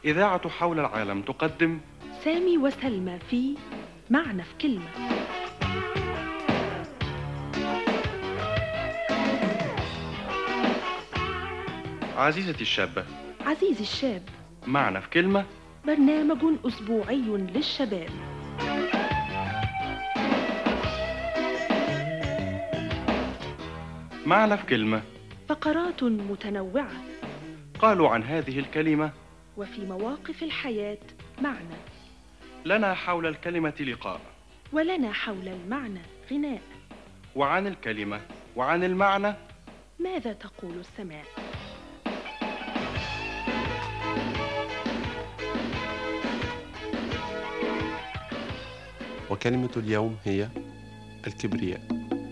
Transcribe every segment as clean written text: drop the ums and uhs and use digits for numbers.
إذاعة حول العالم تقدم سامي وسلمى في معنى في كلمة. عزيزتي الشابة، عزيزي الشاب، معنى في كلمة، برنامج أسبوعي للشباب. معنى في كلمة. فقرات متنوعة قالوا عن هذه الكلمة: وفي مواقف الحياة معنى، لنا حول الكلمة لقاء، ولنا حول المعنى غناء. وعن الكلمة وعن المعنى ماذا تقول السماء؟ وكلمة اليوم هي الكبرياء.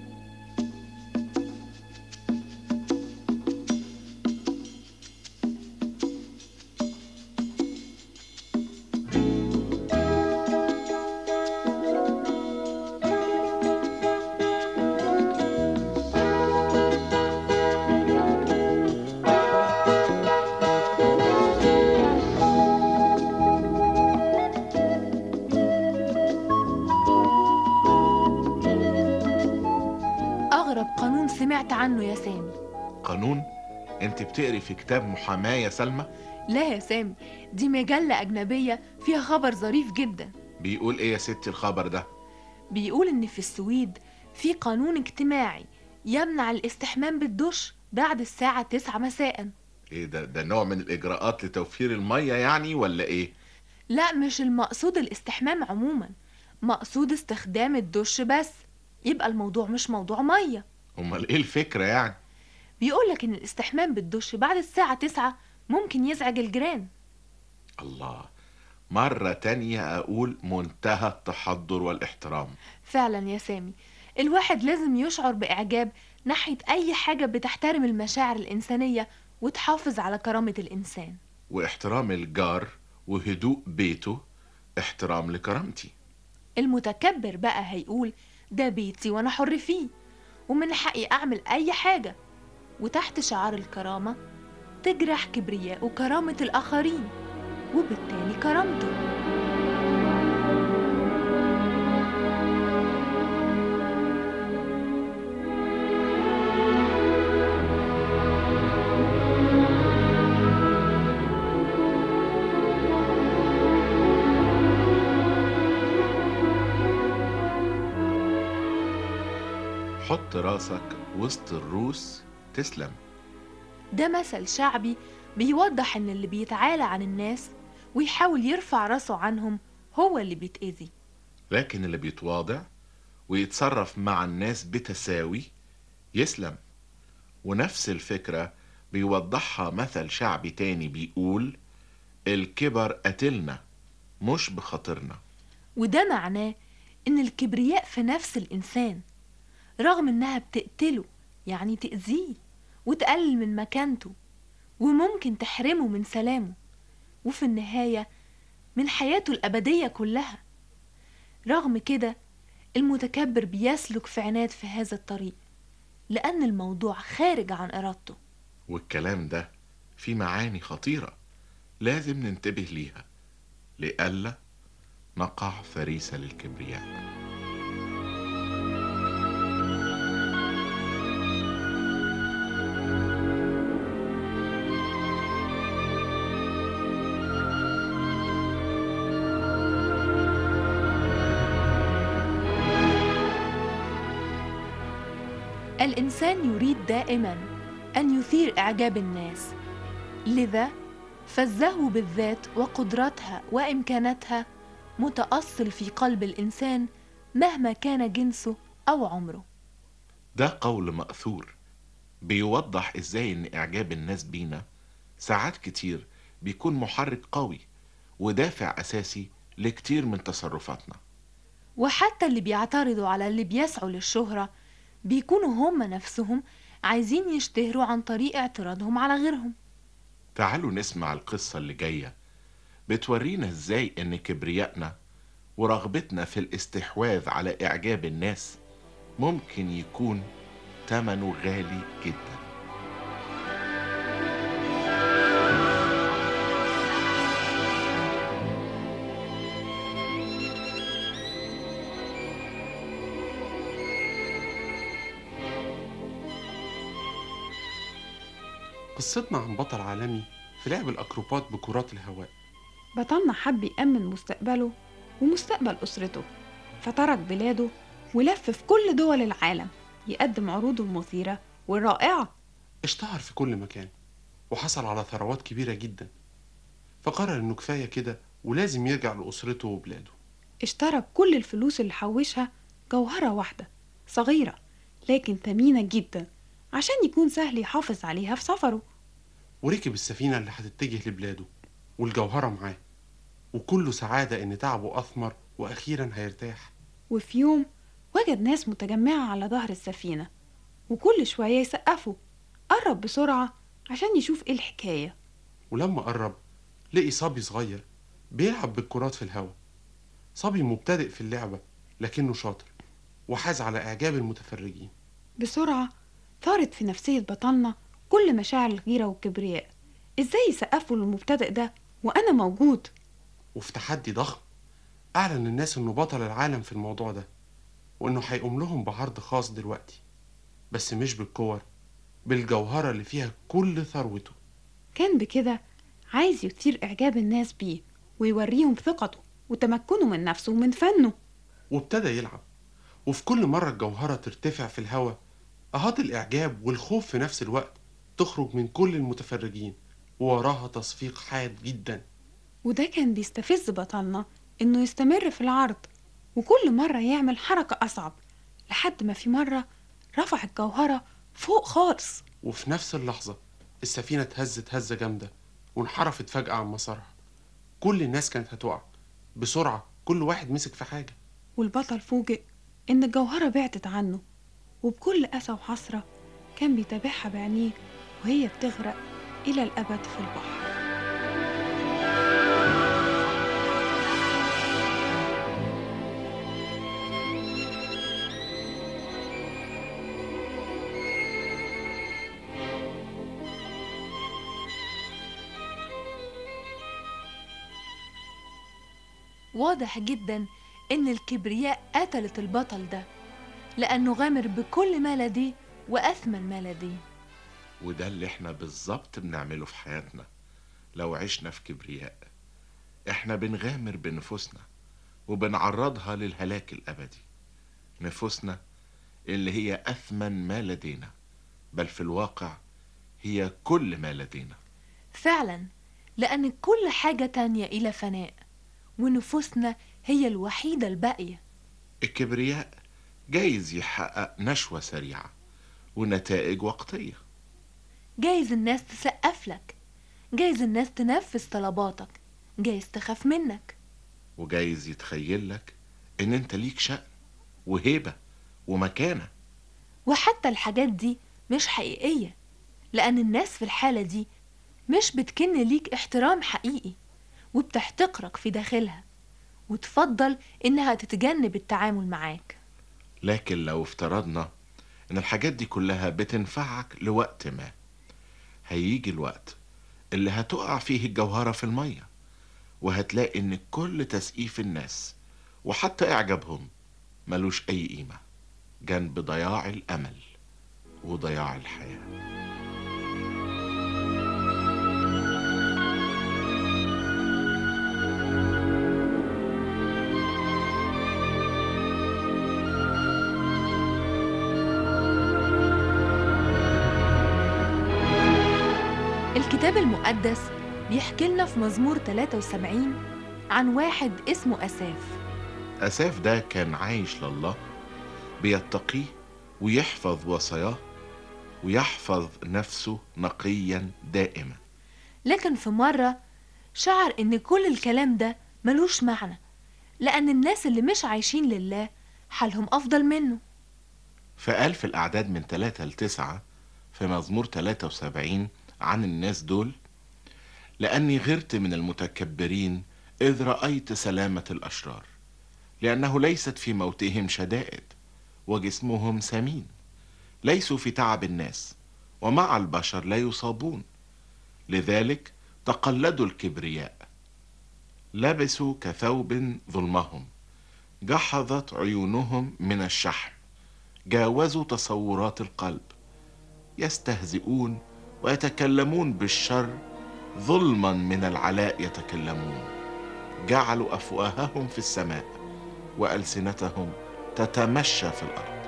أغرب قانون سمعت عنه يا سامي. قانون؟ انت بتقري في كتاب محاماة يا سلمى؟ لا يا سامي، دي مجلة أجنبية فيها خبر ظريف جدا. بيقول ايه يا ستي الخبر ده؟ بيقول إن في السويد في قانون اجتماعي يمنع الاستحمام بالدش بعد الساعة 9 مساء. ايه ده نوع من الاجراءات لتوفير المية يعني ولا ايه؟ لا، مش المقصود الاستحمام عموما، مقصود استخدام الدش بس، يبقى الموضوع مش موضوع مية. امال ايه الفكرة يعني؟ بيقولك إن الاستحمام بالدش بعد الساعة 9 ممكن يزعج الجيران. الله، مرة تانية اقول منتهى التحضر والاحترام. فعلا يا سامي، الواحد لازم يشعر بإعجاب ناحية أي حاجة بتحترم المشاعر الإنسانية وتحافظ على كرامة الإنسان. واحترام الجار وهدوء بيته احترام لكرامتي. المتكبر بقى هيقول ده بيتي وأنا حر فيه، ومن حقي أعمل أي حاجة، وتحت شعار الكرامة تجرح كبرياء وكرامة الآخرين، وبالتالي كرامته. حط راسك وسط الروس تسلم. ده مثل شعبي بيوضح إن اللي بيتعالى عن الناس ويحاول يرفع راسه عنهم هو اللي بيتأذي، لكن اللي بيتواضع ويتصرف مع الناس بتساوي يسلم. ونفس الفكرة بيوضحها مثل شعبي تاني بيقول: الكبر قتلنا مش بخاطرنا. وده معناه إن الكبرياء في نفس الإنسان، رغم إنها بتقتله يعني تأذيه وتقلل من مكانته، وممكن تحرمه من سلامه، وفي النهاية من حياته الأبدية كلها. رغم كده المتكبر بيسلك في عناد في هذا الطريق، لأن الموضوع خارج عن إرادته. والكلام ده فيه معاني خطيرة لازم ننتبه ليها لئلا نقع فريسة للكبرياء. الإنسان يريد دائما أن يثير إعجاب الناس، لذا فالزهو بالذات وقدرتها وإمكاناتها متأصل في قلب الإنسان مهما كان جنسه أو عمره. ده قول مأثور بيوضح إزاي إن إعجاب الناس بينا ساعات كتير بيكون محرك قوي ودافع أساسي لكتير من تصرفاتنا. وحتى اللي بيعترضوا على اللي بيسعوا للشهرة بيكونوا هم نفسهم عايزين يشتهروا عن طريق اعتراضهم على غيرهم. تعالوا نسمع القصة اللي جاية بتورينا إزاي إن كبريائنا ورغبتنا في الاستحواذ على إعجاب الناس ممكن يكون ثمنه غالي جدا. قصتنا عن بطل عالمي في لعب الأكروبات بكرات الهواء. بطلنا حب يأمن مستقبله ومستقبل أسرته، فترك بلاده ولف في كل دول العالم يقدم عروضه المثيرة والرائعة. اشتهر في كل مكان وحصل على ثروات كبيرة جدا، فقرر إنه كفاية كده ولازم يرجع لأسرته وبلاده. اشترى بكل الفلوس اللي حوشها جوهرة واحدة صغيرة لكن ثمينة جدا عشان يكون سهل يحافظ عليها في سفره. وركب السفينة اللي هتتجه لبلاده والجوهرة معاه، وكله سعادة إن تعبه أثمر وأخيرا هيرتاح. وفي يوم وجد ناس متجمعة على ظهر السفينة وكل شوية يسقفوا. قرب بسرعة عشان يشوف ايه الحكاية. ولما قرب لقي صبي صغير بيلعب بالكرات في الهواء. صبي مبتدئ في اللعبة لكنه شاطر وحاز على إعجاب المتفرجين. بسرعة ثارت في نفسية بطلنا كل مشاعر الغيرة والكبرياء. ازاي يسقفوا للمبتدئ ده وأنا موجود؟ وفي تحدي ضخم أعلن الناس إنه بطل العالم في الموضوع ده، وإنه هيقوم لهم بعرض خاص دلوقتي، بس مش بالكور، بالجوهرة اللي فيها كل ثروته. كان بكده عايز يثير إعجاب الناس بيه ويوريهم ثقته وتمكنه من نفسه ومن فنه. وابتدى يلعب، وفي كل مرة الجوهرة ترتفع في الهواء أهات الإعجاب والخوف في نفس الوقت تخرج من كل المتفرجين، ووراها تصفيق حاد جدا. وده كان بيستفز بطلنا إنه يستمر في العرض، وكل مرة يعمل حركة أصعب لحد ما في مرة رفع الجوهرة فوق خالص. وفي نفس اللحظة السفينة اتهزت هزة جامدة وانحرفت فجأة عن مسارها. كل الناس كانت هتقع. بسرعة كل واحد مسك في حاجة، والبطل فوجئ إن الجوهرة بعدت عنه، وبكل أسى وحسرة كان بيتابعها بعينيه وهي بتغرق إلى الأبد في البحر. واضح جدا إن الكبرياء قتلت البطل ده، لأنه غامر بكل ما لديه وأثمن ما لديه. وده اللي احنا بالظبط بنعمله في حياتنا. لو عشنا في كبرياء احنا بنغامر بنفوسنا وبنعرضها للهلاك الأبدي. نفوسنا اللي هي أثمن ما لدينا، بل في الواقع هي كل ما لدينا فعلا، لأن كل حاجة تانية إلى فناء، ونفوسنا هي الوحيدة الباقية. الكبرياء جايز يحقق نشوة سريعة ونتائج وقتية. جايز الناس تسقف لك، جايز الناس تنفذ طلباتك، جايز تخاف منك، وجايز يتخيل لك ان انت ليك شأن وهيبة ومكانة. وحتى الحاجات دي مش حقيقية، لأن الناس في الحالة دي مش بتكن ليك احترام حقيقي، وبتحتقرك في داخلها وتفضل إنها تتجنب التعامل معاك. لكن لو افترضنا ان الحاجات دي كلها بتنفعك لوقت ما، هيجي الوقت اللي هتقع فيه الجوهرة في المية، وهتلاقي ان كل تسقيف الناس وحتى اعجابهم ملوش اي قيمة جنب ضياع الامل وضياع الحياة. الكتاب المقدس بيحكي لنا في مزمور 73 عن واحد اسمه أساف. أساف ده كان عايش لله، بيتقيه ويحفظ وصاياه ويحفظ نفسه نقيا دائما. لكن في مرة شعر إن كل الكلام ده ملوش معنى، لأن الناس اللي مش عايشين لله حالهم أفضل منه. فقال في الأعداد من 3 ل9 في مزمور 73 عن الناس دول: لأني غرت من المتكبرين إذ رأيت سلامة الأشرار، لأنه ليست في موتهم شدائد وجسمهم سمين، ليسوا في تعب الناس ومع البشر لا يصابون، لذلك تقلدوا الكبرياء، لبسوا كثوب ظلمهم، جحظت عيونهم من الشحم، جاوزوا تصورات القلب، يستهزئون ويتكلمون بالشر، ظلما من العلاء يتكلمون. جعلوا أفواههم في السماء وألسنتهم تتمشى في الأرض.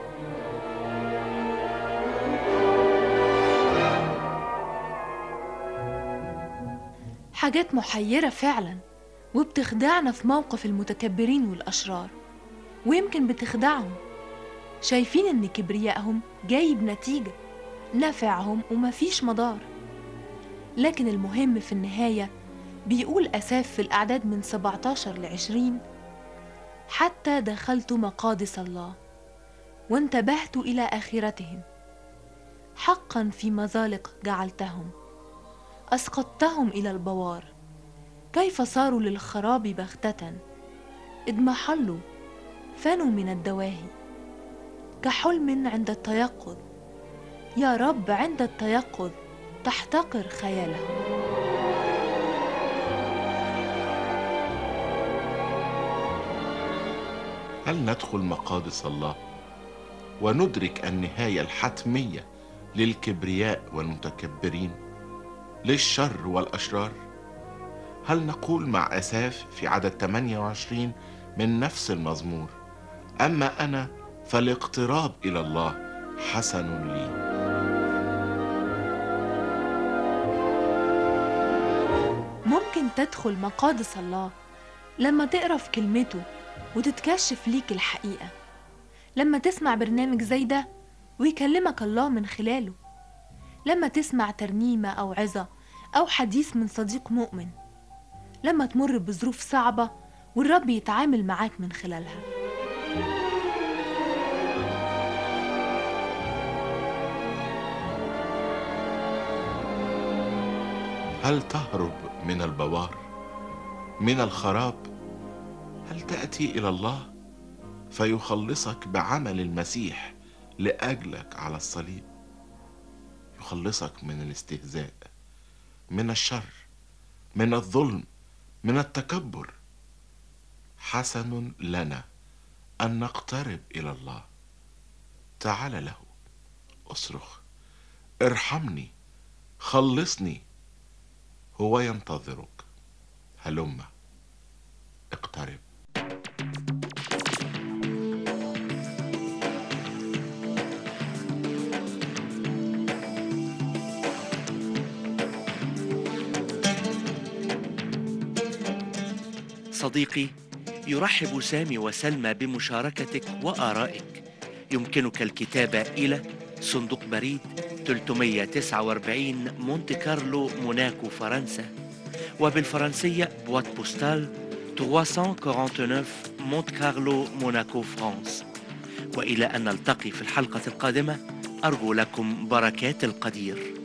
حاجات محيرة فعلا، وبتخدعنا في موقف المتكبرين والأشرار، ويمكن بتخدعهم. شايفين إن كبريائهم جايب نتيجة، نفعهم ومفيش مضار. لكن المهم في النهاية بيقول أساف في الأعداد من 17 ل20: حتى دخلت مقادس الله وانتبهت إلى آخرتهم، حقا في مزالق جعلتهم، أسقطتهم إلى البوار، كيف صاروا للخراب بغتة، اضمحلوا فنوا من الدواهي، كحلم عند التيقظ، يا رب عند التيقظ تحتقر خيالهم. هل ندخل مقادس الله وندرك النهاية الحتمية للكبرياء والمتكبرين، للشر والأشرار؟ هل نقول مع أساف في عدد 28 من نفس المزمور: أما أنا فالاقتراب إلى الله حسن لي؟ ممكن تدخل مقادس الله لما تقرأ في كلمته وتتكشف ليك الحقيقة، لما تسمع برنامج زي ده ويكلمك الله من خلاله، لما تسمع ترنيمة أو عظة أو حديث من صديق مؤمن، لما تمر بظروف صعبة والرب يتعامل معاك من خلالها. هل تهرب من البوار، من الخراب؟ هل تأتي إلى الله فيخلصك بعمل المسيح لأجلك على الصليب؟ يخلصك من الاستهزاء، من الشر، من الظلم، من التكبر. حسن لنا أن نقترب إلى الله. تعال له، اصرخ: ارحمني، خلصني. هو ينتظرك. هلم، اقترب. صديقي، يرحب سامي وسلمى بمشاركتك وآرائك. يمكنك الكتابة إلى صندوق بريد 349 مونte كارلو موناكو فرنسا، وبالفرنسية بوات بوستال 349 مونte كارلو موناكو فرانس. وإلى أن نلتقي في الحلقة القادمة، أرجو لكم بركات القدير.